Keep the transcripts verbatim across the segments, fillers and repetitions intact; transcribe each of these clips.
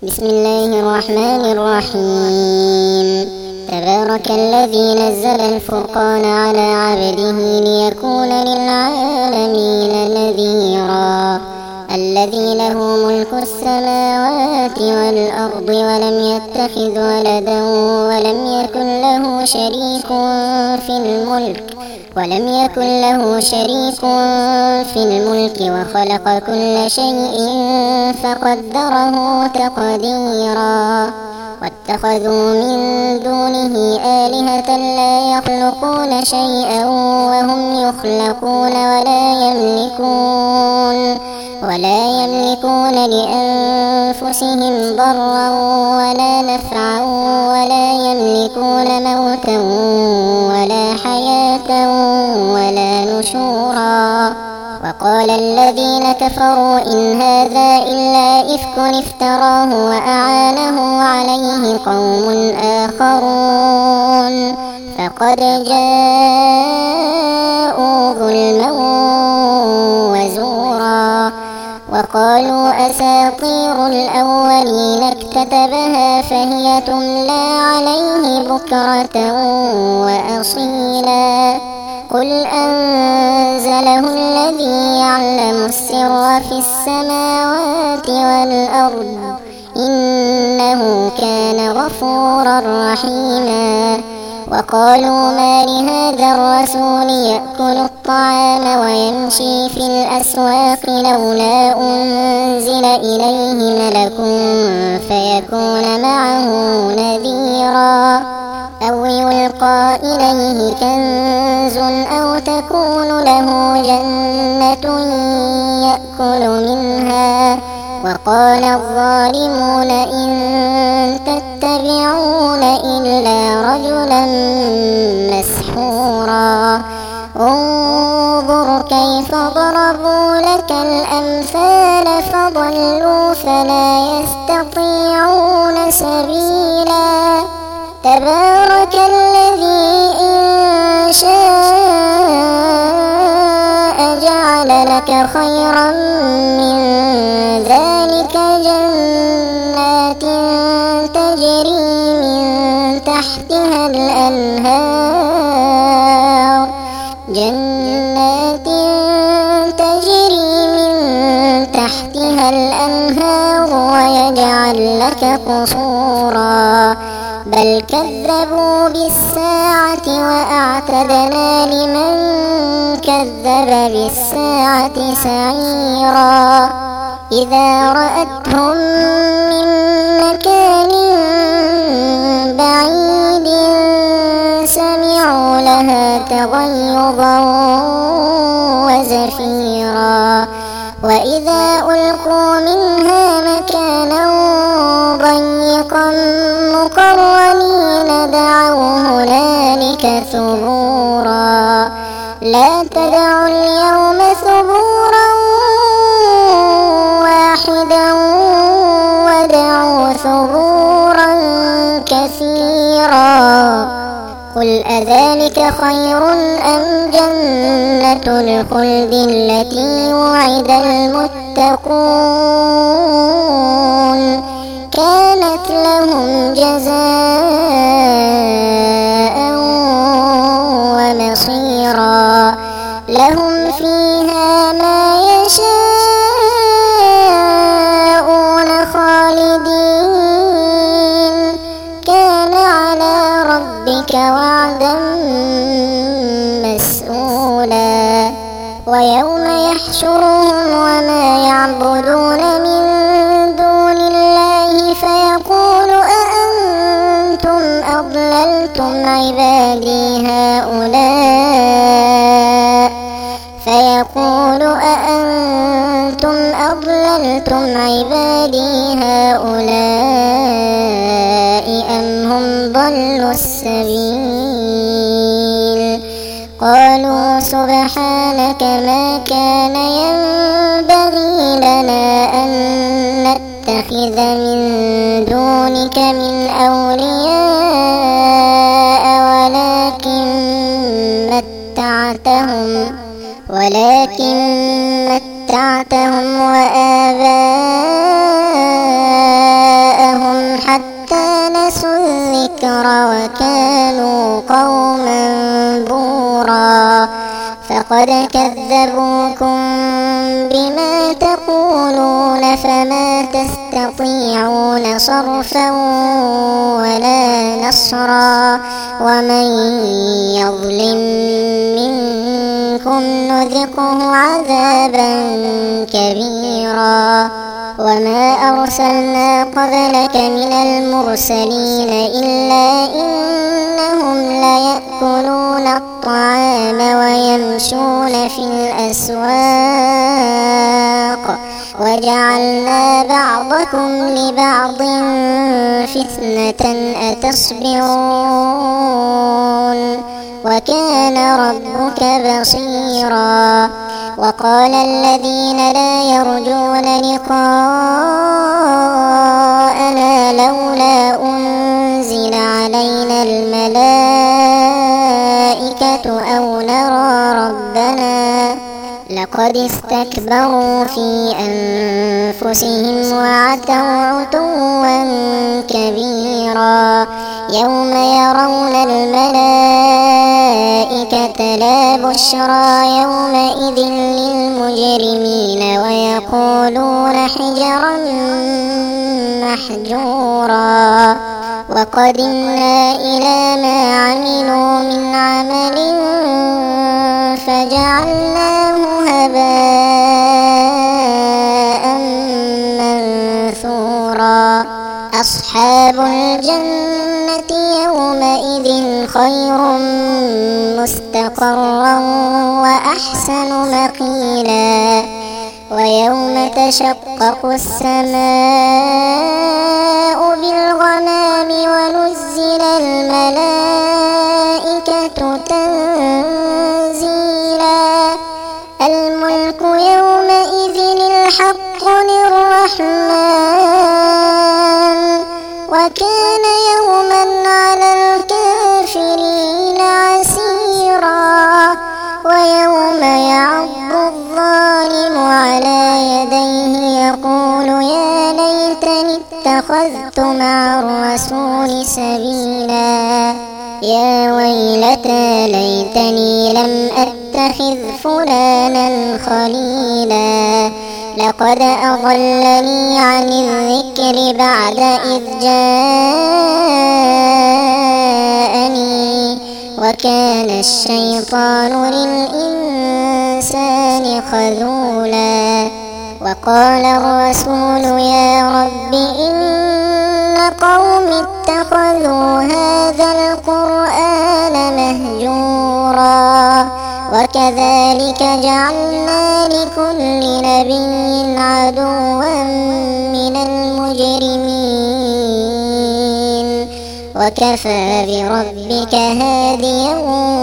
بسم الله الرحمن الرحيم. تبارك الذي نزل الفرقان على عبده ليكون للعالمين نذيرا. الذي له ملك السماوات والأرض ولم يتخذ ولدا ولم يكن له شريك في الملك ولم يكن له شريك في الملك وخلق كل شيء فقدره تقديرا. واتخذوا من دونه آلهة لا يخلقون شيئا وهم يخلقون ولا يملكون ولا يملكون لأنفسهم ضرا ولا نفعا ولا يملكون موتا ولا حياة ولا نشورا. وقال الذين كفروا إن هذا إلا إفك افتراه وأعانه عليه قوم آخرون فقد جاءوا ظلما وزورا. وقالوا أساطير الأولين اكتتبها فهي تملى عليه بكرة وأصيلا. قل أنزله الذي يعلم السر في السماوات والأرض إنه كان غفورا رحيما. وقالوا ما لهذا الرسول يأكل الطعام ويمشي في الأسواق لولا أنزل إليه ملك فيكون معه نذيرا أو يلقى إليه كنز أو تكون له جنة يأكل منها. وقال الظالمون إن تتبعون إلا رجلا مسحورا. انظر كيف ضربوا لك الأمثال فضلوا فلا يستطيعون سبيلا. تبارك الذي إن شاء جعل لك خيرا من ذلك جنات تجري من تحتها الأنهار جنات تجري من تحتها الأنهار ويجعل لك قصورا. بل كذبوا بالساعة وأعتدنا لمن كذب بالساعة سعيرا. إذا رأتهم من مكان بعيد سمعوا لها تغيظا وزفيرا. وإذا ألقوا منها مكانا ضيقا مقرنين دعوا هنالك ثبورا. لا تدعوا اليوم ثبورا واحدا ودعوا ثبورا كثيرا. قل أذلك خير أم جنة الخلد التي وعد المتقون كانت لهم جزاء ومصيرا. لهم فيها ما يشاءون خالدين كان على ربك وعدا مسئولا. ويوم يحشرهم وما يعبدون من دون الله فيقول أأنتم أضللتم عبادي هؤلاء فيقول أأنتم أضللتم عبادي هؤلاء أم هم ضلوا السبيل. قالوا سبحانك ما كان ينبغي لنا أن نتخذ من دونك من أولياء ولكن متعتهم ولكن متعتهم وآباءهم لقد كذبوكم بما تقولون فما تستطيعون صرفا ولا نصرا ومن يظلم منكم نذقه عذابا كبيرا وما أرسلنا قبلك من المرسلين إلا إنهم ليأكلون الطعام ويمشون في الأسواق وجعلنا بعضكم لبعض فتنة أتصبرون وكان ربك بصيرا وقال الذين لا يرجون لقاءنا لولا أنزل علينا الملائكة أو نرى ربنا لقد استكبروا في أنفسهم وعتوا عتوا كبيرا يوم يرون الملائكة لا بشرى يومئذ للمجرمين ويقولون حجرا محجورا وقدمنا إلى ما عملوا من عمل فجعلناه هباء منثورا أصحاب الجنة يومئذ خير مستقرا وأحسن مقيلا ويوم تشقق السماء بالغمام ونزل الملائكة تنزيلا الملك يومئذ الحق للرحمن وكان يوما على الكافرين عسيرا ويوم يعض الظالم على يديه يقول يا ليتني اتخذت مع الرسول سبيلا يا ويلتى ليتني لم أتخذ فلانا خليلا لقد أضلني عن الذكر بعد إذ جاءني وكان الشيطان للإنسان خذولا وقال الرسول يا رب إن قوم اتخذوا هذا القرآن مهجورا وكذلك جعلنا لكل نبي عدوا من المجرمين وكفى بربك هاديا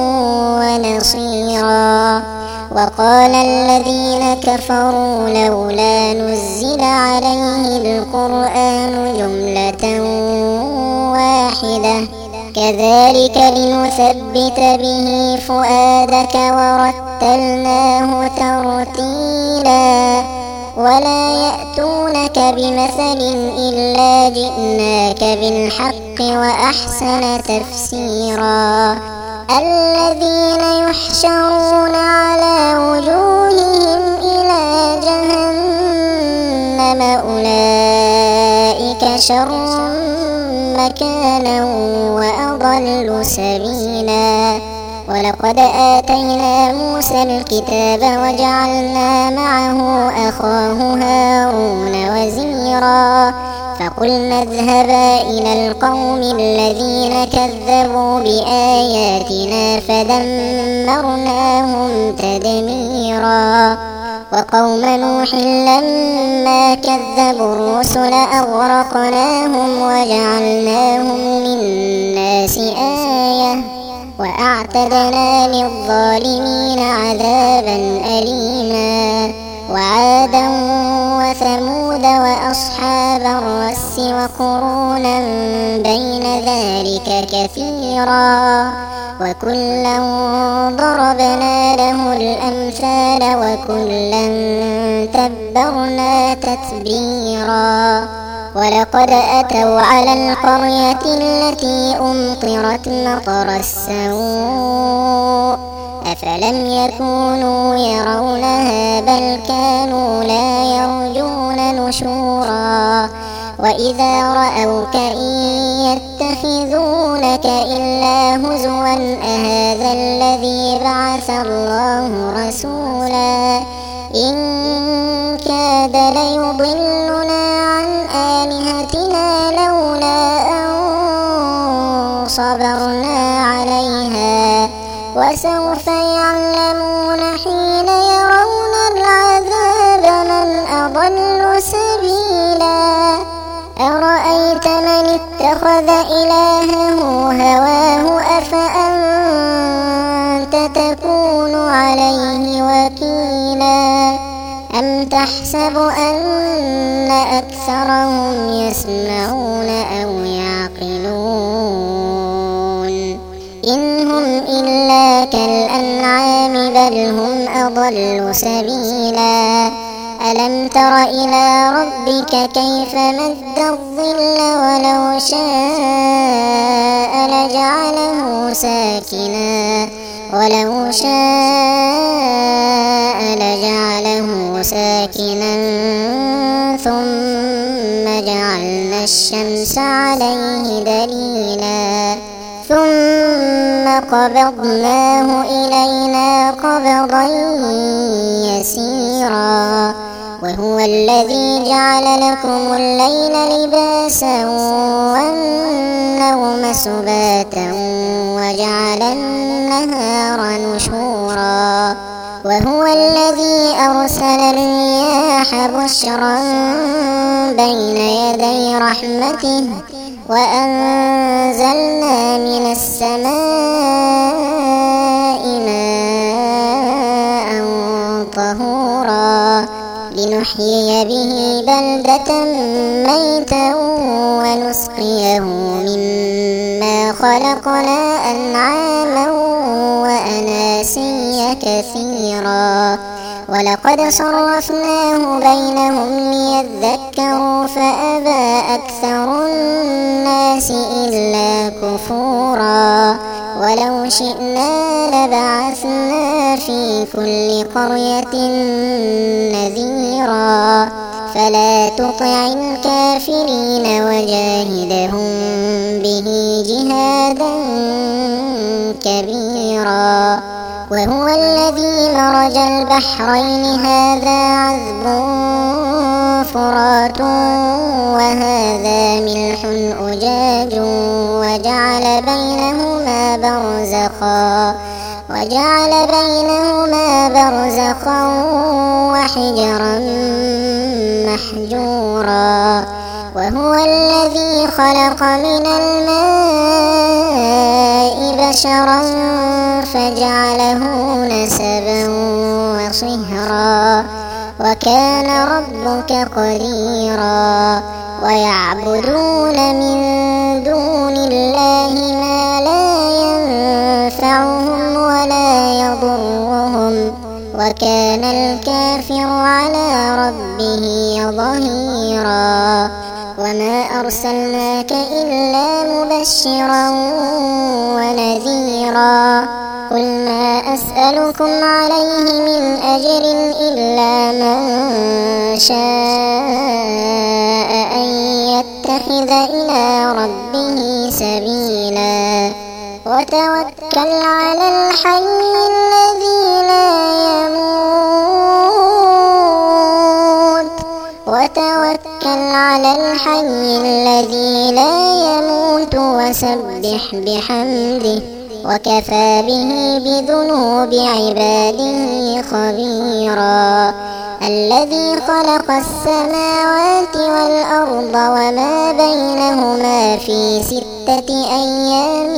ونصيرا وقال الذين كفروا لولا نزل عليه القرآن جملة واحدة كذلك لنثبت به فؤادك ورتلناه ترتيلا ولا يأتونك بمثل إلا جئناك بالحق وأحسن تفسيرا الذين يحشرون على وجوههم إلى جهنم أولئك شر مكانا وأضل سبيلا ولقد آتينا موسى الكتاب وجعلنا معه أخاه هارون وزيرا فقلنا اذهبا إلى القوم الذين كذبوا بآياتنا فدمرناهم تدميرا وقوم نوح لما كذبوا الرسل أغرقناهم وجعلناهم للناس آية وأعتدنا للظالمين عذابا أليما وعادا وثمود وأصحاب الرس وقرونا بين ذلك كثيرا وكلا ضربنا له الأمثال وكلا تبرنا تتبيرا ولقد أتوا على القرية التي أمطرت مطر السوء أفلم يكونوا يرونها بل كانوا لا يرجون نشورا وإذا رأوك إن يتخذونك إلا هزوا أهذا الذي بعث الله رسولا إن كاد ليضلنا عن آلهتنا لولا أن صبرنا عليها وسوف يعلمون حين يرون العذاب من أضل سبيلا أرأيت من اتخذ إلهه هواه أفأنت تكون عليه وكيلا أم تحسب أن أكثرهم يسمعون أو يعقلون إن هم إلا كالأنعام بل هم أضل سبيلا ألم تر إلى ربك كيف مد الظل ولو شاء لجعله ساكنا ولو شاء لجعله ساكنا ثم جعلنا الشمس عليه دليلا ثم قبضناه إلينا قبضا يسيرا وهو الذي جعل لكم الليل لباسا والنوم سباتا وجعل النهار نشورا وهو الذي أرسل الرياح بشرا بين يدي رحمته وأنزلنا من السماء ماء طهورا لنحيي به بلدة ميتا ونسقيه مما خلقنا أنعاما وأناسيا كثيرا ولقد صرفناه بينهم ليذكروا فأبى أكثر الناس إلا كفورا ولو شئنا لبعثنا في كل قرية نذيرا فلا تطع الكافرين وجاهدهم به جهادا كبيرا وهو الذي مرج البحرين هذا عذب فرات وهذا ملح أجاج وجعل بينهما برزخا وجعل بينهما برزخا وحجرا محجورا وهو الذي خلق من الماء بشرا فجعله نسبا وصهرا وكان ربك قديرا ويعبدون من دون الله ما لا ينفعهم ولا يضرهم وكان الكافر على ربه ظهيرا وما أرسلناك إلا مبشرا ونذيرا قل ما أسألكم عليه من أجر إلا من شاء أن يتخذ إلى ربه سبيلا وتوكل على الحي الذي لا يموت وتوكل على الحي الذي لا يموت وسبح بحمده وكفى به بذنوب عباده خبيرا الذي خلق السماوات والأرض وما بينهما في ستة أيام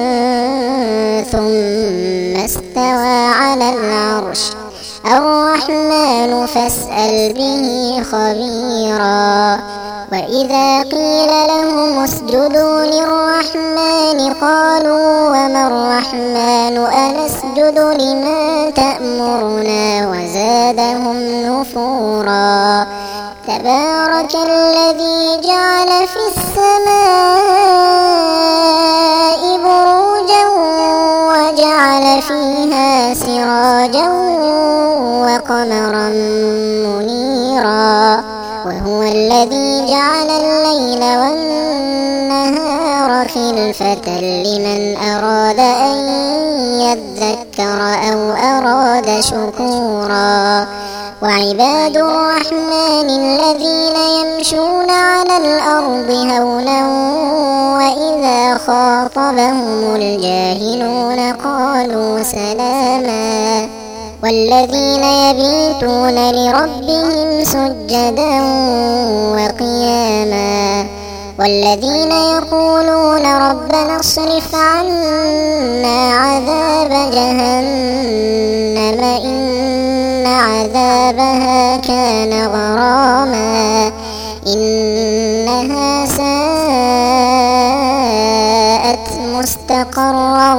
ثم استوى على العرش الرحمن فاسأل به خبيرا وإذا قيل لهم اسجدوا للرحمن قالوا وما الرحمن أنسجد لما تأمرنا وزادهم نفورا تبارك الذي جعل في السماء بروجا وجعل فيها سراجا سراجا وقمرا منيرا وهو الذي جعل الليل والنهار خلفة لمن أراد أن يذكر أو أراد شكورا وعباد الرحمن الذين يمشون على الأرض هونا وإذا خاطبهم الجاهلون قالوا سلاما والذين يبيتون لربهم سجدا وقياما والذين يقولون ربنا اصرف عنا عذاب جهنم إن عذابها كان غراما إنها ساءت مستقرا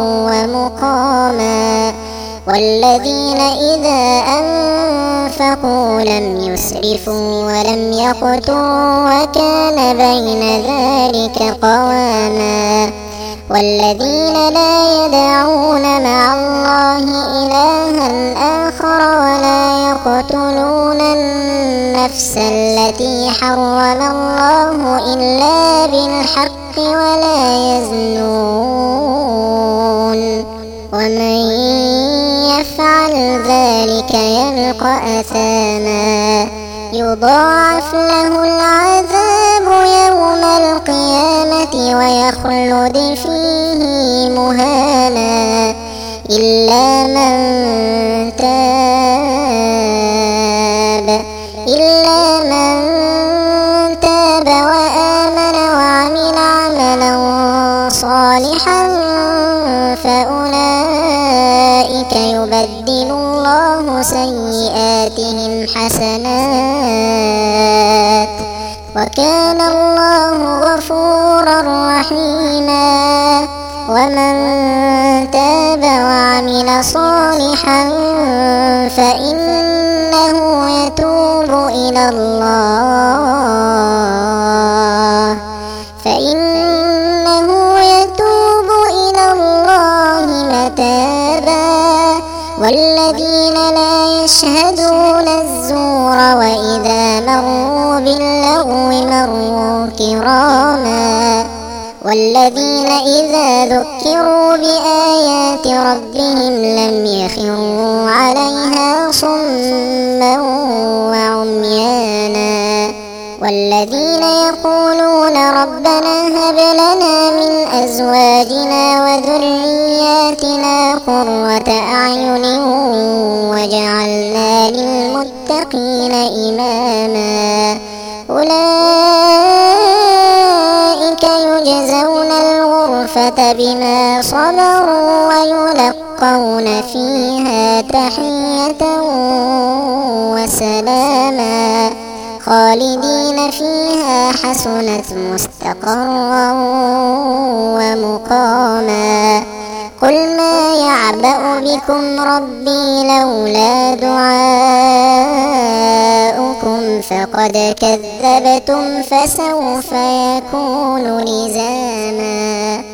ومقاما والذين إذا أنفقوا لم يسرفوا ولم يقتروا وكان بين ذلك قواما والذين لا يدعون مع الله إلها آخر ولا يقتلون النفس التي حرم الله إلا بالحق ولا يزنون ومن يفعل ذلك يلقى أثاما يضاعف له العذاب يوم القيامة ويخلد فيه مهانا إلا من تاب إلا من تاب وآمن وعمل عملا صالحا فأولئك يبدل الله سيئاتهم حسنات وكان الله غفورا رحيما ومن تاب وعمل صالحا فإنه يتوب إلى الله فإنه يتوب إلى الله متابا والذين لا يشهدون الزور وإذا مروا باللغو مروا كراما والذين إذا ذكروا بآيات ربهم لم يخروا عليها صما وعميانا والذين يقولون ربنا هب لنا من أزواجنا وذرياتنا قرة أعين وجعلنا للمتقين إماما أولئك يجزون الغرفة بما صبروا ويلقون فيها تحية وسلاما خالدين فيها حسنت مستقرا ومقاما قل ما يعبأ بكم ربي لولا دعاؤكم فقد كذبتم فسوف يكون لزاما.